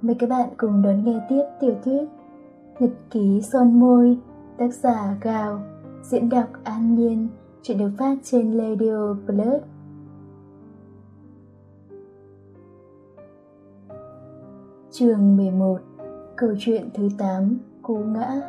Mời các bạn cùng đón nghe tiếp tiểu thuyết Nhật ký son môi, tác giả Gào, diễn đọc An Nhiên, chuyện được phát trên Radio Plus. Chương 11, câu chuyện thứ 8, cú ngã.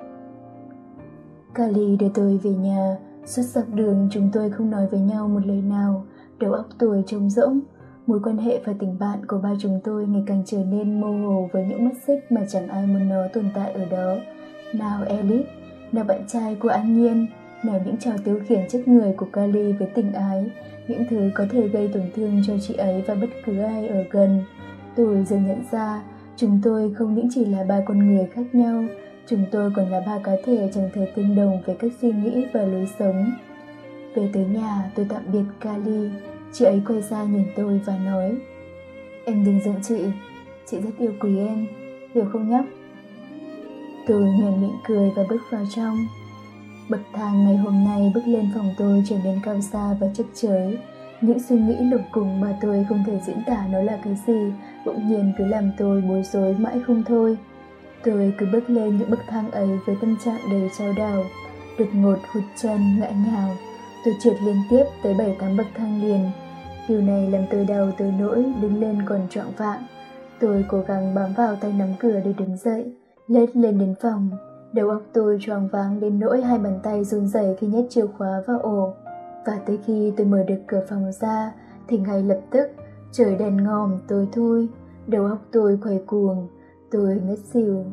Kali đưa tôi về nhà. Suốt dọc đường chúng tôi không nói với nhau một lời nào. Đầu óc tôi trống rỗng. Mối quan hệ và tình bạn của ba chúng tôi ngày càng trở nên mơ hồ với những mắt xích mà chẳng ai muốn nó tồn tại ở đó. Nào Elite, nào bạn trai của An Nhiên, nào những trò tiêu khiển chết người của Kali với tình ái, những thứ có thể gây tổn thương cho chị ấy và bất cứ ai ở gần. Tôi dần nhận ra, chúng tôi không những chỉ là ba con người khác nhau, chúng tôi còn là ba cá thể chẳng thể tương đồng về cách suy nghĩ và lối sống. Về tới nhà, tôi tạm biệt Kali. Chị ấy quay ra nhìn tôi và nói: "Em đừng giận chị rất yêu quý em, hiểu không nhóc?" Tôi nhoẻn miệng cười và bước vào trong. Bậc thang ngày hôm nay bước lên phòng tôi trở nên cao xa và chật chới. Những suy nghĩ lục cùng mà tôi không thể diễn tả nó là cái gì, bỗng nhiên cứ làm tôi bối rối mãi không thôi. Tôi cứ bước lên những bậc thang ấy với tâm trạng đầy chao đảo, đột ngột hụt chân ngã nhào. Tôi trượt liên tiếp tới 7-8 bậc thang liền. Điều này làm tôi đau tới nỗi đứng lên còn choạng váng. Tôi cố gắng bám vào tay nắm cửa để đứng dậy, lết lên đến phòng. Đầu óc tôi choáng váng đến nỗi hai bàn tay run rẩy khi nhét chìa khóa vào ổ. Và tới khi tôi mở được cửa phòng ra thì ngay lập tức trời đèn ngòm tối thui, đầu óc tôi quay cuồng, tôi ngất xỉu.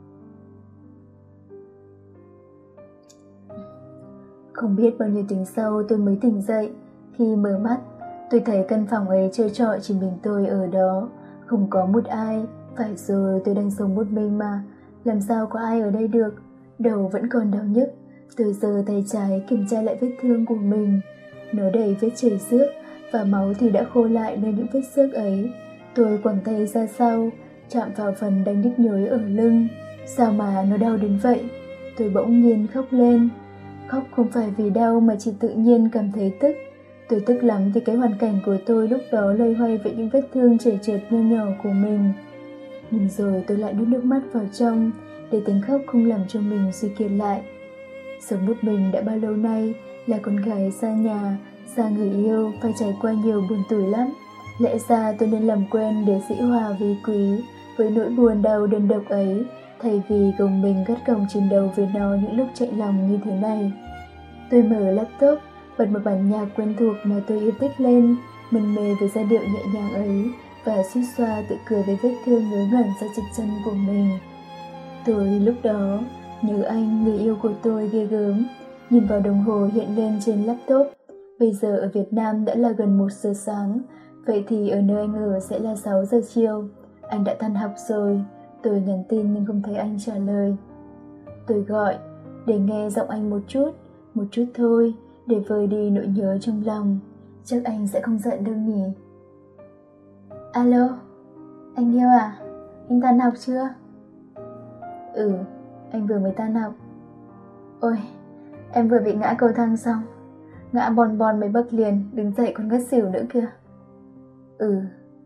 Không biết bao nhiêu tiếng sau tôi mới tỉnh dậy. Khi mở mắt, tôi thấy căn phòng ấy trơ trọi chỉ mình tôi ở đó, không có một ai. Phải rồi, tôi đang sống một mình mà, làm sao có ai ở đây được. Đầu vẫn còn đau nhức. Tôi giơ tay trái kiểm tra lại vết thương của mình. Nó đầy vết chảy xước và máu thì đã khô lại nơi những vết xước ấy. Tôi quẳng tay ra sau, chạm vào phần đang nhức nhối ở lưng. Sao mà nó đau đến vậy? Tôi bỗng nhiên khóc lên. Khóc không phải vì đau mà chỉ tự nhiên cảm thấy tức. Tôi tức lắm vì cái hoàn cảnh của tôi lúc đó loay hoay với những vết thương chảy chệch nho nhỏ của mình. Nhưng rồi tôi lại nuốt nước mắt vào trong để tiếng khóc không làm cho mình suy kiệt lại. Sống một mình đã bao lâu nay, là con gái xa nhà, xa người yêu, phải trải qua nhiều buồn tủi lắm. Lẽ ra tôi nên làm quen để dĩ hòa vi quý với nỗi buồn đau đơn độc ấy, thay vì gồng mình gắt gỏng chiến đấu với nó những lúc chạy lòng như thế này. Tôi mở laptop, bật một bản nhạc quen thuộc mà tôi yêu thích lên, mân mê với giai điệu nhẹ nhàng ấy và suýt xoa tự cười với vết thương ngớ ngẩn ra chật chân của mình. Tôi lúc đó nhớ anh, người yêu của tôi ghê gớm. Nhìn vào đồng hồ hiện lên trên laptop, bây giờ ở Việt Nam đã là gần 1 giờ sáng, vậy thì ở nơi anh ở sẽ là 6 giờ chiều. Anh đã tan học rồi. Tôi nhắn tin nhưng không thấy anh trả lời. Tôi gọi để nghe giọng anh một chút thôi, để vơi đi nỗi nhớ trong lòng. Chắc anh sẽ không giận đâu nhỉ. Alo, anh yêu à? Anh tan học chưa? Ừ, anh vừa mới tan học. Ôi, em vừa bị ngã cầu thang xong. Ngã bon bon mấy bậc liền, đứng dậy còn ngất xỉu nữa kìa. Ừ.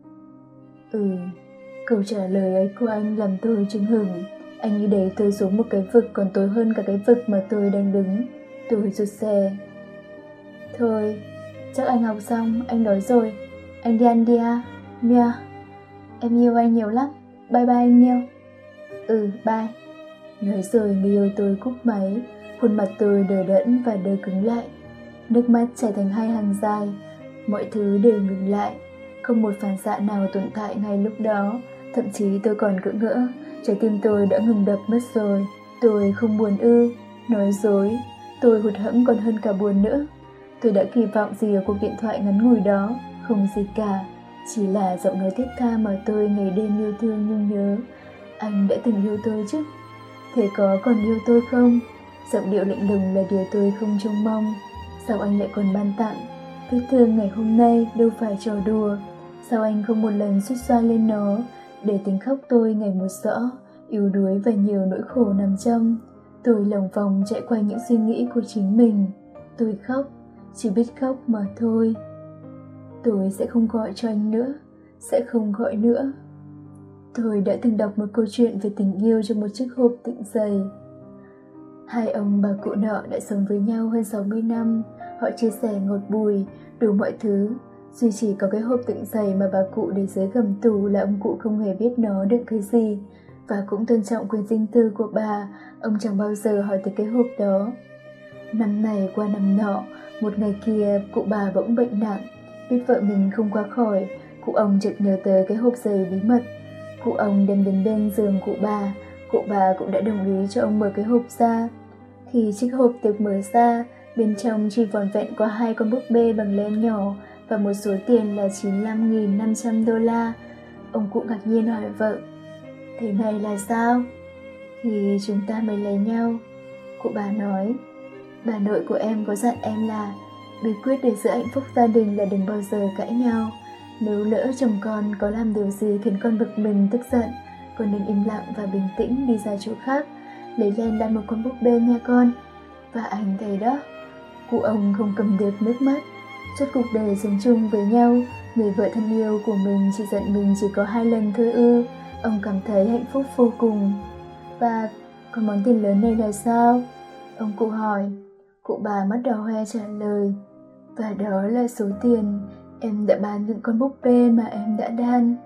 Câu trả lời ấy của anh làm tôi chưng hửng. Anh như đẩy tôi xuống một cái vực còn tối hơn cả cái vực mà tôi đang đứng. Tôi rụt rè. Thôi, chắc anh học xong, anh đói rồi. Anh đi ăn đi ha. Mia, em yêu anh nhiều lắm. Bye bye anh yêu. Ừ, bye. Nói rồi người yêu tôi cúp máy. Khuôn mặt tôi đờ đẫn và đơ cứng lại. Nước mắt chảy thành hai hàng dài. Mọi thứ đều ngừng lại. Không một phản xạ nào tồn tại ngay lúc đó. Thậm chí tôi còn cỡ ngỡ, trái tim tôi đã ngừng đập mất rồi. Tôi không buồn ư? Nói dối. Tôi hụt hẫng còn hơn cả buồn nữa. Tôi đã kỳ vọng gì ở cuộc điện thoại ngắn ngủi đó? Không gì cả. Chỉ là giọng nói thiết tha mà tôi ngày đêm yêu thương nhung nhớ. Anh đã từng yêu tôi chứ? Thế có còn yêu tôi không? Giọng điệu lạnh lùng là điều tôi không trông mong. Sao anh lại còn ban tặng? Vết thương ngày hôm nay đâu phải trò đùa. Sao anh không một lần suýt xoa lên nó, để tiếng khóc tôi ngày một rõ, yếu đuối và nhiều nỗi khổ nằm trong. Tôi lòng vòng chạy qua những suy nghĩ của chính mình. Tôi khóc, chỉ biết khóc mà thôi. Tôi sẽ không gọi cho anh nữa, sẽ không gọi nữa. Tôi đã từng đọc một câu chuyện về tình yêu trong một chiếc hộp đựng giày. Hai ông bà cụ nọ đã sống với nhau hơn 60 năm. Họ chia sẻ ngọt bùi, đủ mọi thứ. Duy chỉ có cái hộp đựng giày mà bà cụ để dưới gầm tủ là ông cụ không hề biết nó đựng cái gì. Và cũng tôn trọng quyền riêng tư của bà, ông chẳng bao giờ hỏi tới cái hộp đó. Năm này qua năm nọ, một ngày kia cụ bà bỗng bệnh nặng. Biết vợ mình không qua khỏi, cụ ông chợt nhớ tới cái hộp giày bí mật. Cụ ông đem đến bên giường cụ bà cũng đã đồng ý cho ông mở cái hộp ra. Khi chiếc hộp được mở ra, bên trong chỉ vỏn vẹn có 2 con búp bê bằng len nhỏ và một số tiền là $95.500. Ông cụ ngạc nhiên hỏi vợ, thế này là sao? Thì chúng ta mới lấy nhau. Cụ bà nói, bà nội của em có dặn em là bí quyết để giữ hạnh phúc gia đình là đừng bao giờ cãi nhau. Nếu lỡ chồng con có làm điều gì khiến con bực mình tức giận, con nên im lặng và bình tĩnh đi ra chỗ khác, lấy len đan một con búp bê nha con. Và anh thấy đó, cụ ông không cầm được nước mắt. Suốt cuộc đời sống chung với nhau, người vợ thân yêu của mình chỉ giận mình chỉ có 2 lần thôi ư. Ông cảm thấy hạnh phúc vô cùng. Và còn món tiền lớn này là sao? Ông cụ hỏi. Cụ bà mắt đỏ hoe trả lời, và đó là số tiền em đã bán những con búp bê mà em đã đan.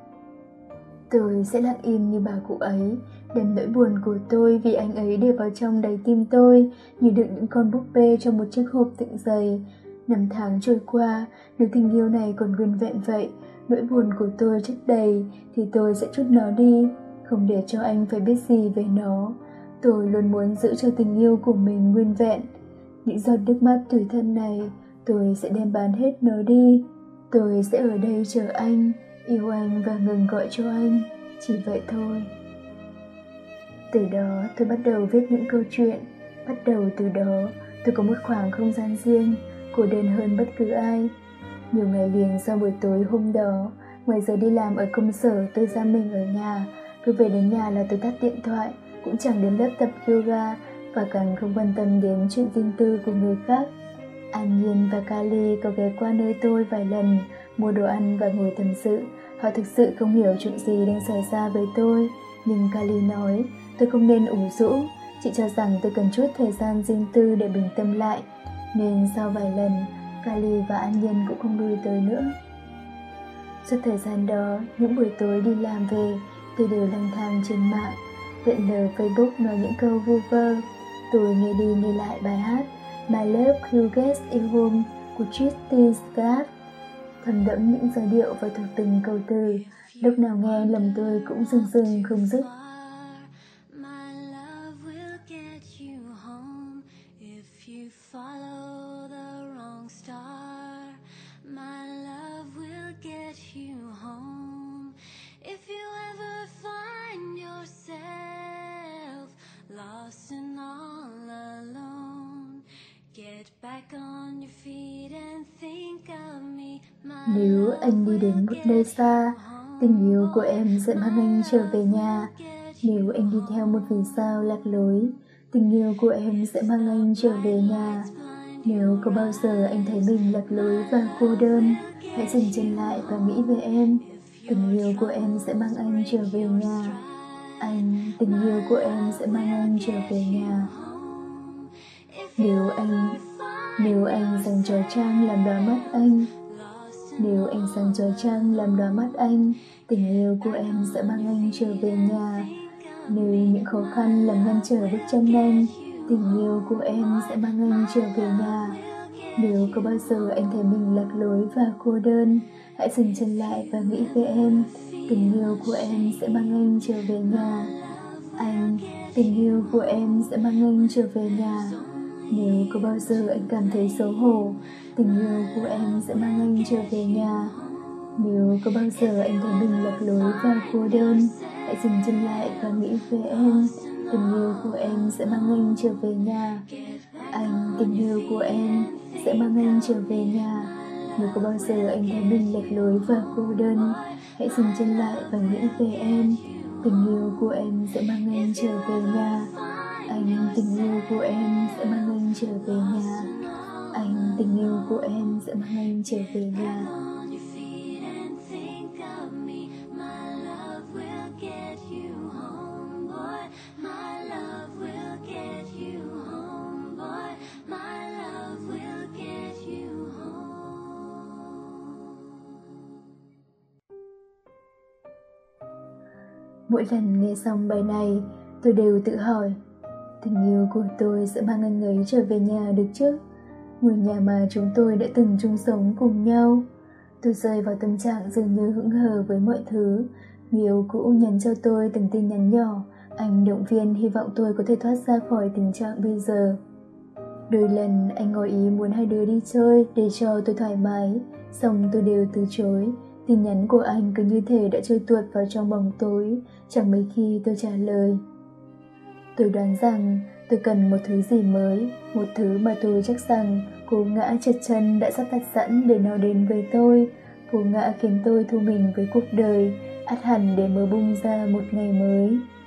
Tôi sẽ lặng im như bà cụ ấy, đem nỗi buồn của tôi vì anh ấy để vào trong đáy tim tôi, như đựng những con búp bê trong một chiếc hộp đựng giày. Năm tháng trôi qua, nếu tình yêu này còn nguyên vẹn vậy, nỗi buồn của tôi chất đầy, thì tôi sẽ trút nó đi, không để cho anh phải biết gì về nó. Tôi luôn muốn giữ cho tình yêu của mình nguyên vẹn. Những giọt nước mắt tủi thân này, tôi sẽ đem bán hết nó đi. Tôi sẽ ở đây chờ anh, yêu anh và ngừng gọi cho anh, chỉ vậy thôi. Từ đó tôi bắt đầu viết những câu chuyện. Bắt đầu từ đó tôi có một khoảng không gian riêng, cô đơn hơn bất cứ ai. Nhiều ngày liền sau buổi tối hôm đó, ngoài giờ đi làm ở công sở, tôi giam mình ở nhà. Cứ về đến nhà là tôi tắt điện thoại, cũng chẳng đến lớp tập yoga, và càng không quan tâm đến chuyện riêng tư của người khác. An Nhiên và Kali có ghé qua nơi tôi vài lần, mua đồ ăn và ngồi tâm sự. Họ thực sự không hiểu chuyện gì đang xảy ra với tôi, nhưng Kali nói tôi không nên ủ rũ. Chị cho rằng tôi cần chút thời gian riêng tư để bình tâm lại, nên sau vài lần, Kali và An Nhiên cũng không lui tới nữa. Suốt thời gian đó, những buổi tối đi làm về, tôi đều lang thang trên mạng, lượn lờ Facebook nói những câu vu vơ. Tôi nghe đi nghe lại bài hát My Love Who Gets You Home của Tristan Scott, thầm đẫm những giai điệu và thuộc từng câu từ. Lúc nào nghe lòng tôi cũng rưng rưng không dứt. Nếu anh đi đến một nơi xa, tình yêu của em sẽ mang anh trở về nhà. Nếu anh đi theo một vì sao lạc lối, tình yêu của em sẽ mang anh trở về nhà. Nếu có bao giờ anh thấy mình lạc lối và cô đơn, hãy dừng chân lại và nghĩ về em. Tình yêu của em sẽ mang anh trở về nhà. Tình yêu của em sẽ mang anh trở về nhà. Nếu anh dành cho Trang làm đóa mắt anh, nếu anh dành cho Trang làm đóa mắt anh, tình yêu của em sẽ mang anh trở về nhà. Nếu những khó khăn làm ngăn trở bước chân anh, tình yêu của em sẽ mang anh trở về nhà. Nếu có bao giờ anh thấy mình lạc lối và cô đơn, hãy dừng chân lại và nghĩ về em. Tình yêu của em sẽ mang anh trở về nhà. Tình yêu của em sẽ mang anh trở về nhà. Nếu có bao giờ anh cảm thấy xấu hổ, tình yêu của em sẽ mang anh trở về nhà. Nếu có bao giờ anh thấy mình lạc lối và cô đơn, hãy dừng chân lại và nghĩ về em. Tình yêu của em sẽ mang anh trở về nhà. Tình yêu của em sẽ mang anh trở về nhà. Nếu có bao giờ anh thấy mình lạc lối và cô đơn, hãy dừng chân lại và nghĩ về em. Tình yêu của em sẽ mang anh trở về nhà. Tình yêu của em sẽ mang anh trở về nhà. Tình yêu của em sẽ mang anh trở về nhà. Mỗi lần nghe xong bài này, tôi đều tự hỏi, tình yêu của tôi sẽ mang anh ấy trở về nhà được chứ? Ngôi nhà mà chúng tôi đã từng chung sống cùng nhau. Tôi rơi vào tâm trạng dường như hững hờ với mọi thứ. Người yêu cũ nhắn cho tôi từng tin nhắn nhỏ, anh động viên hy vọng tôi có thể thoát ra khỏi tình trạng bây giờ. Đôi lần anh ngỏ ý muốn hai đứa đi chơi để cho tôi thoải mái, xong tôi đều từ chối. Tin nhắn của anh cứ như thể đã trôi tuột vào trong bóng tối, chẳng mấy khi tôi trả lời. Tôi đoán rằng tôi cần một thứ gì mới, một thứ mà tôi chắc rằng cú ngã trượt chân đã sắp đặt sẵn để nó đến với tôi. Cú ngã khiến tôi thu mình với cuộc đời, ắt hẳn để mở bung ra một ngày mới.